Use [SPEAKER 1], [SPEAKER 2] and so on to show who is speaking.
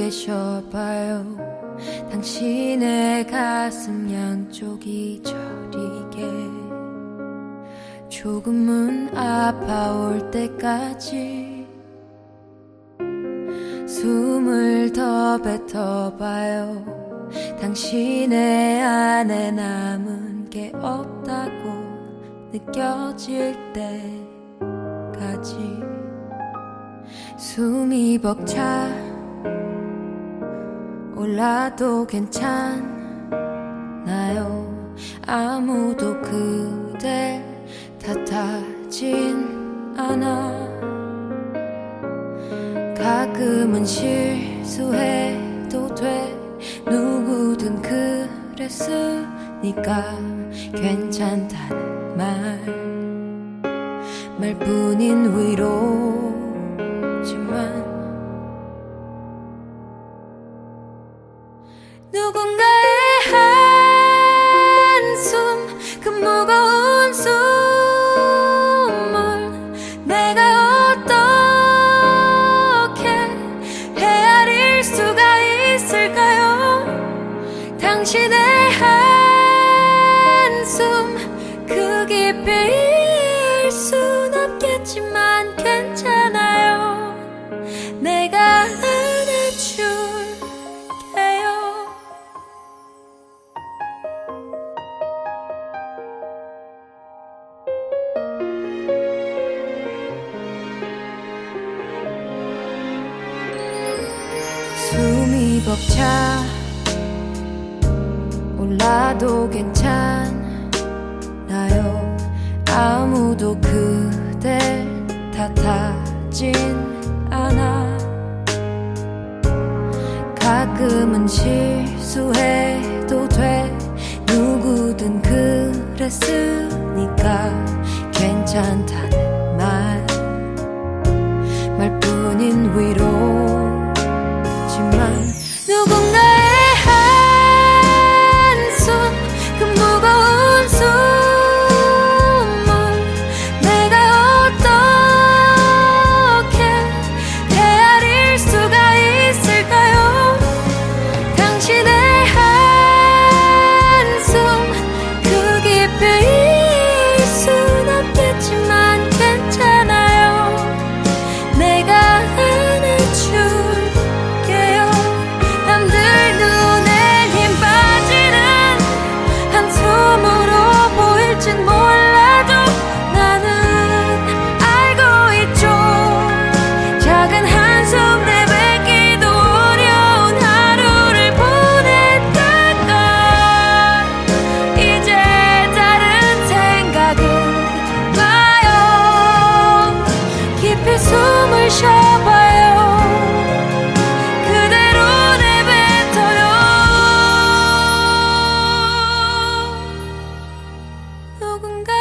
[SPEAKER 1] 계셔봐요. 당신의 가슴 양쪽이 저리게 조금은 아파올 때까지 숨을 더 뱉어봐요. 당신의 안에 남은 게 없다고 느껴질 때까지 숨이 벅차 올라도 괜찮나요? 아무도 그댈 탓하진 않아. 가끔은 실수해도 돼. 누구든 그랬으니까 괜찮단 말뿐인 위로지만 누군가의 한숨 그 무거운 숨을 내가 어떻게 헤아릴 수가 있을까요? 당신의 한숨 그 깊이일 순 없겠지만 괜찮아요. 내가 안아줄게요. 숨이 벅차 올라도 괜찮나요? 아무도 그댈 탓하진 않아. 가끔은 실수해도 돼. 누구든 그랬으니까 괜찮단 말뿐인 위로지만 누군가의 한숨 그 무거운 숨을 내가 어떻게 헤아릴 수가 있을까요? 당신의 한숨 그 깊이일 순 없겠지만 괜찮아요. 내가 안아줄게요. 남들 눈엔 힘 빠지는 한숨으로 보일진 몰라도 나는 알고 있죠. 작은 한숨 내뱉기도 어려운 하루를 보냈다가 이제 다른 생각은 나요. 깊이 숨을 쉬어봐요. 그대로 내뱉어요. 누군가